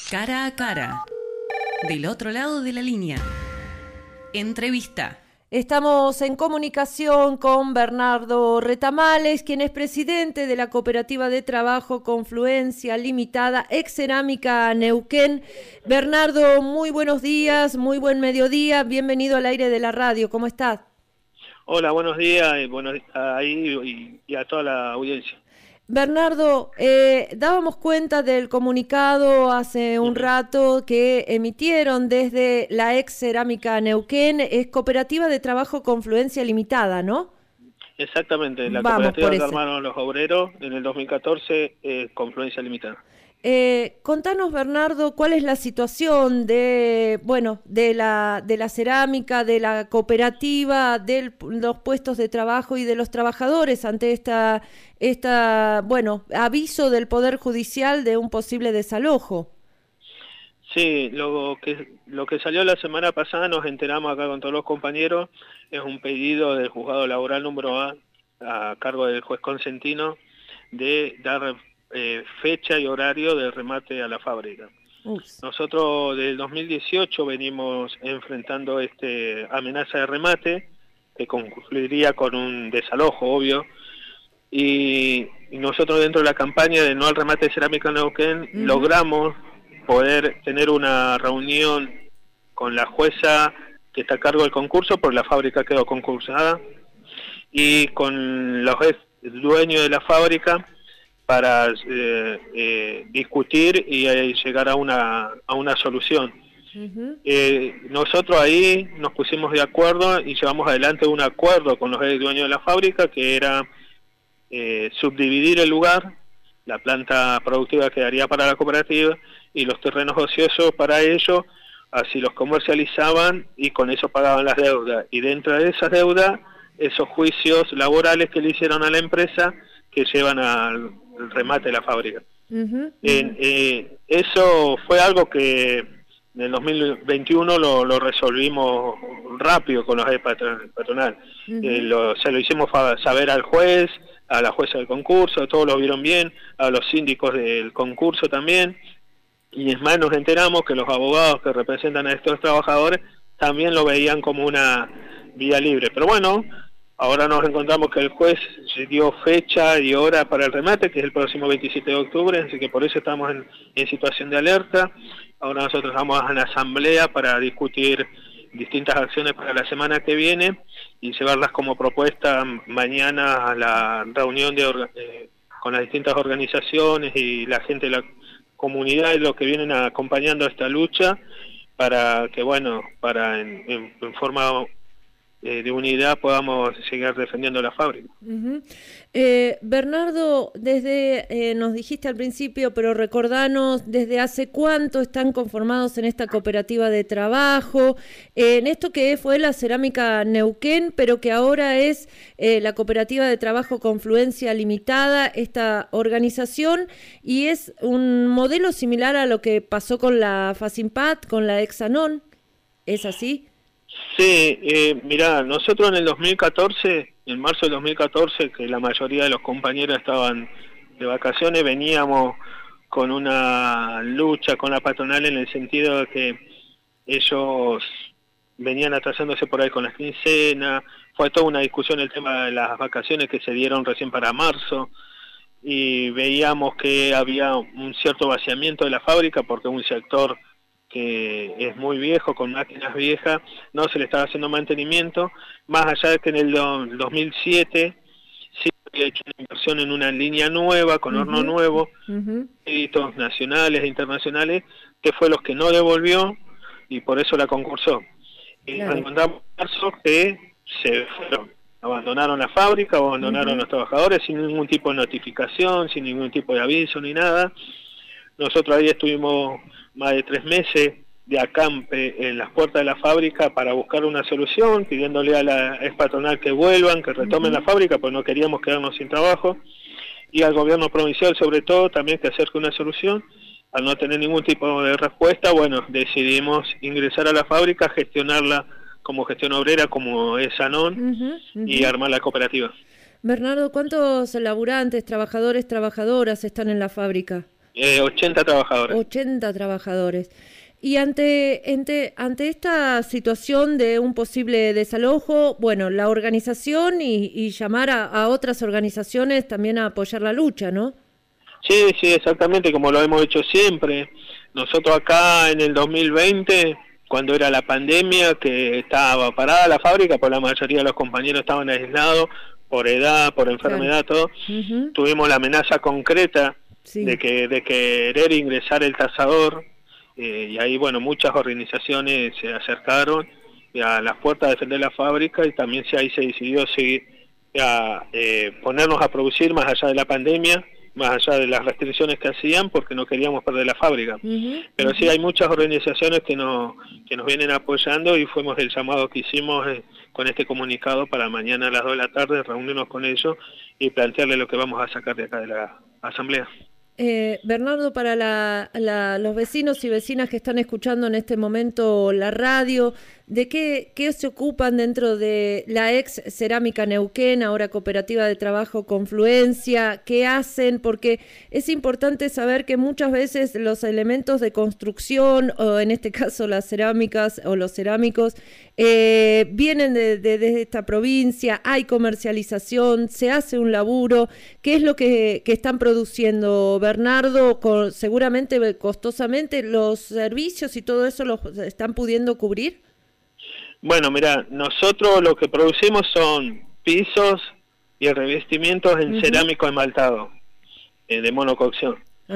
Cara a cara. Del otro lado de la línea. Entrevista. Estamos en comunicación con Bernardo Retamales, quien es presidente de la Cooperativa de Trabajo Confluencia Limitada, ex Cerámica Neuquén. Bernardo, muy buenos días, muy buen mediodía, bienvenido al aire de la radio, ¿cómo estás? Hola, buenos días y a toda la audiencia. Bernardo, dábamos cuenta del comunicado hace un rato que emitieron desde la ex Cerámica Neuquén, es Cooperativa de Trabajo Confluencia Limitada, ¿no? Exactamente, la cooperativa que armaron los obreros en el 2014, Confluencia Limitada. Contanos, Bernardo, cuál es la situación de la cerámica, de la cooperativa, de los puestos de trabajo y de los trabajadores ante aviso del Poder Judicial de un posible desalojo. Sí, lo que salió la semana pasada, nos enteramos acá con todos los compañeros, es un pedido del Juzgado Laboral número A cargo del juez Consentino de dar fecha y horario de remate a la fábrica. Nosotros del 2018 venimos enfrentando amenaza de remate que concluiría con un desalojo, obvio, y nosotros dentro de la campaña de no al remate de cerámica Neuquén logramos poder tener una reunión con la jueza que está a cargo del concurso, porque la fábrica quedó concursada, y con los dueños de la fábrica para discutir y llegar a una solución. Nosotros ahí nos pusimos de acuerdo y llevamos adelante un acuerdo con los dueños de la fábrica, que era subdividir el lugar, la planta productiva quedaría para la cooperativa y los terrenos ociosos para ellos, así los comercializaban y con eso pagaban las deudas. Y dentro de esas deudas, esos juicios laborales que le hicieron a la empresa que llevan al remate de la fábrica. Eso fue algo que en el 2021 lo resolvimos rápido con los patronal. Se lo hicimos saber al juez, a la jueza del concurso, todos lo vieron bien, a los síndicos del concurso también, y es más, nos enteramos que los abogados que representan a estos trabajadores también lo veían como una vía libre. Pero bueno, ahora nos encontramos que el juez dio fecha y hora para el remate, que es el próximo 27 de octubre, así que por eso estamos en situación de alerta. Ahora nosotros vamos a una asamblea para discutir distintas acciones para la semana que viene y llevarlas como propuesta mañana a la reunión con las distintas organizaciones y la gente de la comunidad y los que vienen acompañando esta lucha para que, en forma de unidad podamos seguir defendiendo la fábrica. Bernardo, nos dijiste al principio, pero recordanos, ¿desde hace cuánto están conformados en esta cooperativa de trabajo? En esto que fue la Cerámica Neuquén, pero que ahora es la Cooperativa de Trabajo Confluencia Limitada, esta organización, y es un modelo similar a lo que pasó con la Facimpat, con la Exanon, ¿es así? Sí, mirá, nosotros en el 2014, en marzo del 2014, que la mayoría de los compañeros estaban de vacaciones, veníamos con una lucha con la patronal en el sentido de que ellos venían atrasándose por ahí con las quincenas, fue toda una discusión el tema de las vacaciones que se dieron recién para marzo, y veíamos que había un cierto vaciamiento de la fábrica porque un sector que es muy viejo, con máquinas viejas, no se le estaba haciendo mantenimiento, más allá de que en el 2007 sí había hecho una inversión en una línea nueva, con horno nuevo, créditos nacionales e internacionales, que fue los que no devolvió y por eso la concursó. Y nos encontramos en marzo que se fueron, abandonaron la fábrica, abandonaron los trabajadores sin ningún tipo de notificación, sin ningún tipo de aviso ni nada. Nosotros ahí estuvimos más de 3 meses de acampe en las puertas de la fábrica para buscar una solución, pidiéndole a la ex patronal que vuelvan, que retomen la fábrica, pues no queríamos quedarnos sin trabajo, y al gobierno provincial sobre todo también que acerque una solución. Al no tener ningún tipo de respuesta, decidimos ingresar a la fábrica, gestionarla como gestión obrera, como es Anón, y armar la cooperativa. Bernardo, ¿cuántos laburantes, trabajadores, trabajadoras están en la fábrica? 80 trabajadores. 80 trabajadores. Y ante esta situación de un posible desalojo, bueno, la organización y llamar a otras organizaciones también a apoyar la lucha, ¿no? Sí, exactamente, como lo hemos hecho siempre. Nosotros acá en el 2020, cuando era la pandemia, que estaba parada la fábrica, pues la mayoría de los compañeros estaban aislados por edad, por enfermedad, todo. Tuvimos la amenaza concreta de querer ingresar el tasador. Y ahí, bueno, muchas organizaciones se acercaron a las puertas a defender la fábrica y también ahí se decidió seguir ponernos a producir más allá de la pandemia, más allá de las restricciones que hacían, porque no queríamos perder la fábrica. Pero sí hay muchas organizaciones que nos vienen apoyando y fuimos el llamado que hicimos con este comunicado para mañana a las 2 de la tarde reunirnos con ellos y plantearle lo que vamos a sacar de acá de la asamblea. Bernardo, para los vecinos y vecinas que están escuchando en este momento la radio, ¿de qué se ocupan dentro de la ex Cerámica Neuquén, ahora Cooperativa de Trabajo Confluencia? ¿Qué hacen? Porque es importante saber que muchas veces los elementos de construcción, o en este caso las cerámicas o los cerámicos, vienen de esta provincia, hay comercialización, se hace un laburo. ¿Qué es lo que están produciendo, Bernardo? Seguramente costosamente, ¿los servicios y todo eso los están pudiendo cubrir? Bueno, mira, nosotros lo que producimos son pisos y revestimientos en cerámico esmaltado, de monococción.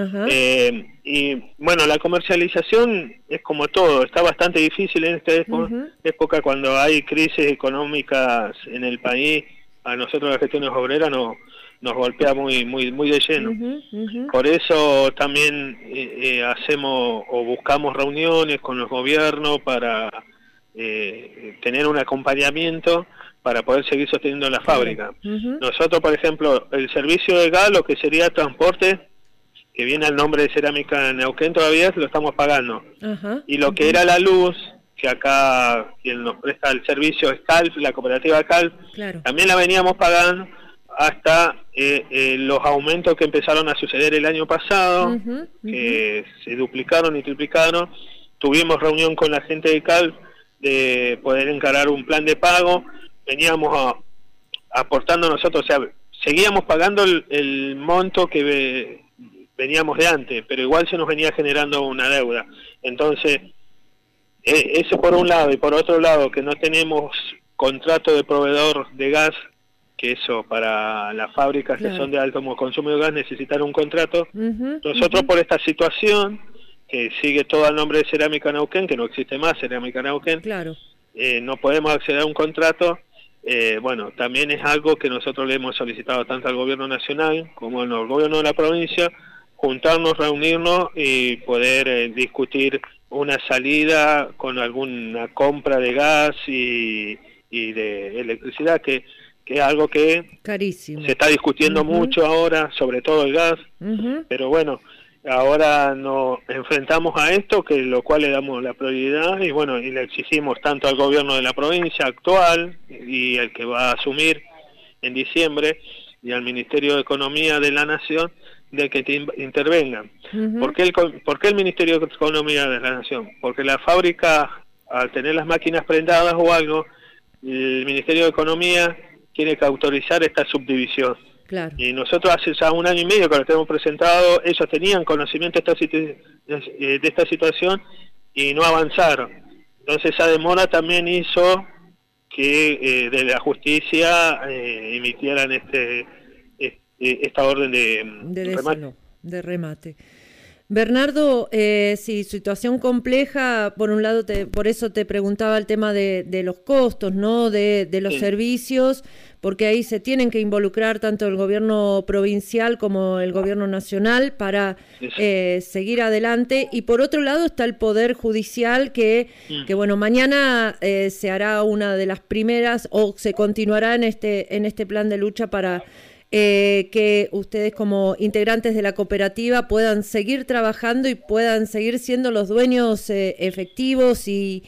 Y bueno, la comercialización es como todo, está bastante difícil en esta época cuando hay crisis económicas en el país. A nosotros las gestiones obreras nos golpea muy de lleno. Por eso también hacemos o buscamos reuniones con los gobiernos para tener un acompañamiento para poder seguir sosteniendo la fábrica. Nosotros, por ejemplo, el servicio de gas, lo que sería transporte, que viene al nombre de Cerámica Neuquén, todavía lo estamos pagando. Y lo que era la luz, que acá quien nos presta el servicio es CALF, la cooperativa CALF, también la veníamos pagando hasta los aumentos que empezaron a suceder el año pasado, que se duplicaron y triplicaron. Tuvimos reunión con la gente de CALF de poder encarar un plan de pago. Veníamos aportando nosotros, o sea, seguíamos pagando el monto que veníamos de antes, pero igual se nos venía generando una deuda. Entonces, eso por un lado, y por otro lado, que no tenemos contrato de proveedor de gas, que eso para las fábricas que son de alto consumo de gas necesitan un contrato. Nosotros por esta situación, que sigue todo al nombre de Cerámica Neuquén, que no existe más Cerámica Neuquén, no podemos acceder a un contrato. Bueno, también es algo que nosotros le hemos solicitado tanto al gobierno nacional como al gobierno de la provincia, juntarnos, reunirnos y poder discutir una salida con alguna compra de gas y de electricidad, que es algo que carísimo. Se está discutiendo mucho ahora, sobre todo el gas, pero bueno, ahora nos enfrentamos a esto, que lo cual le damos la prioridad y bueno, y le exigimos tanto al gobierno de la provincia actual y el que va a asumir en diciembre y al Ministerio de Economía de la Nación de que intervengan. ¿Por qué el Ministerio de Economía de la Nación? Porque la fábrica, al tener las máquinas prendadas o algo, el Ministerio de Economía tiene que autorizar esta subdivisión. Y nosotros hace ya 1 año y medio que lo tenemos presentado, ellos tenían conocimiento de esta situación y no avanzaron. Entonces esa demora también hizo que de la justicia emitieran esta orden de remate. Bernardo, sí, situación compleja, por un lado, por eso te preguntaba el tema de los costos, ¿no? De los servicios, porque ahí se tienen que involucrar tanto el gobierno provincial como el gobierno nacional para seguir adelante. Y por otro lado está el Poder Judicial que bueno, mañana se hará una de las primeras, o se continuará en este plan de lucha para que ustedes como integrantes de la cooperativa puedan seguir trabajando y puedan seguir siendo los dueños efectivos y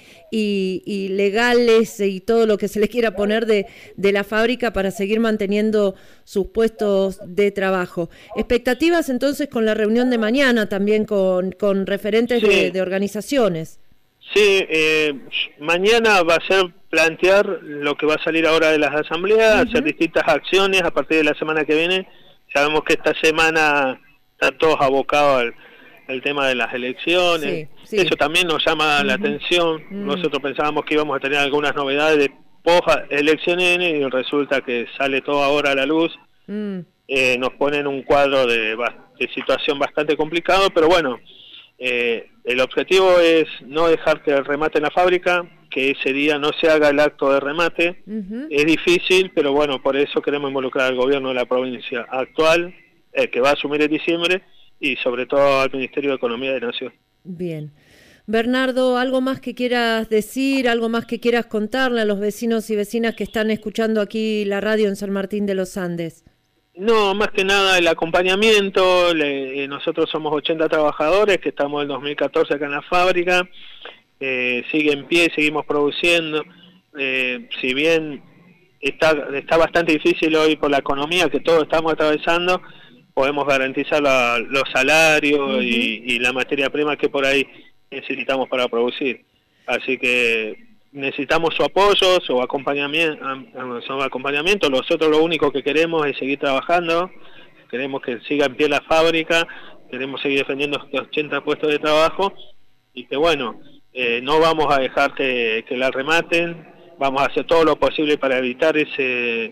legales y todo lo que se les quiera poner de la fábrica para seguir manteniendo sus puestos de trabajo. Expectativas entonces con la reunión de mañana también con referentes de organizaciones. Sí, mañana va a ser plantear lo que va a salir ahora de las asambleas, hacer distintas acciones a partir de la semana que viene. Sabemos que esta semana están todos abocados al tema de las elecciones. Sí. Eso también nos llama la atención. Nosotros pensábamos que íbamos a tener algunas novedades de post-elecciones y resulta que sale todo ahora a la luz. Nos ponen un cuadro de situación bastante complicado, pero bueno, el objetivo es no dejar que rematen la fábrica, que ese día no se haga el acto de remate. Es difícil, pero bueno, por eso queremos involucrar al gobierno de la provincia actual, que va a asumir en diciembre, y sobre todo al Ministerio de Economía de Nación. Bien. Bernardo, ¿algo más que quieras decir, algo más que quieras contarle a los vecinos y vecinas que están escuchando aquí la radio en San Martín de los Andes? No, más que nada el acompañamiento. Nosotros somos 80 trabajadores que estamos en 2014 acá en la fábrica. Sigue en pie, seguimos produciendo. Si bien está bastante difícil hoy por la economía que todos estamos atravesando, podemos garantizar los salarios y la materia prima que por ahí necesitamos para producir. Así que necesitamos su apoyo, su acompañamiento. Nosotros lo único que queremos es seguir trabajando, queremos que siga en pie la fábrica, queremos seguir defendiendo estos 80 puestos de trabajo y que bueno, no vamos a dejar que la rematen, vamos a hacer todo lo posible para evitar ese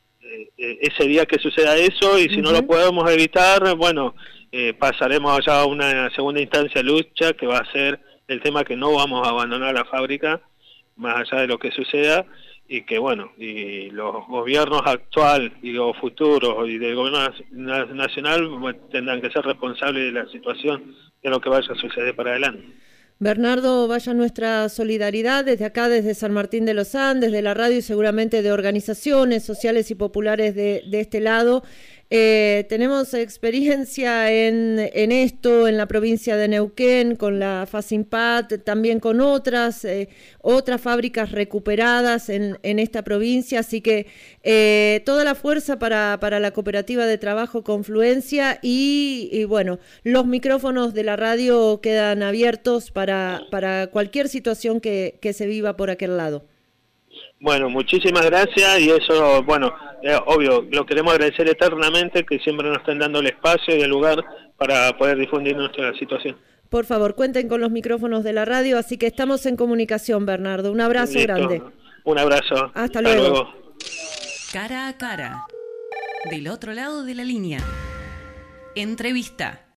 día que suceda eso, y si no lo podemos evitar, bueno, pasaremos allá a una segunda instancia de lucha, que va a ser el tema que no vamos a abandonar la fábrica más allá de lo que suceda, y que bueno, y los gobiernos actual y los futuros y del gobierno nacional tendrán que ser responsables de la situación, de lo que vaya a suceder para adelante. Bernardo, vaya nuestra solidaridad desde acá, desde San Martín de los Andes, de la radio y seguramente de organizaciones sociales y populares de este lado. Tenemos experiencia en esto en la provincia de Neuquén, con la Facimpat, también con otras fábricas recuperadas en esta provincia, así que toda la fuerza para la cooperativa de trabajo Confluencia y bueno, los micrófonos de la radio quedan abiertos para cualquier situación que se viva por aquel lado. Bueno, muchísimas gracias, y eso, bueno, obvio, lo queremos agradecer eternamente, que siempre nos estén dando el espacio y el lugar para poder difundir nuestra situación. Por favor, cuenten con los micrófonos de la radio, así que estamos en comunicación, Bernardo. Un abrazo grande. Un abrazo. Hasta luego. Cara a cara. Del otro lado de la línea. Entrevista.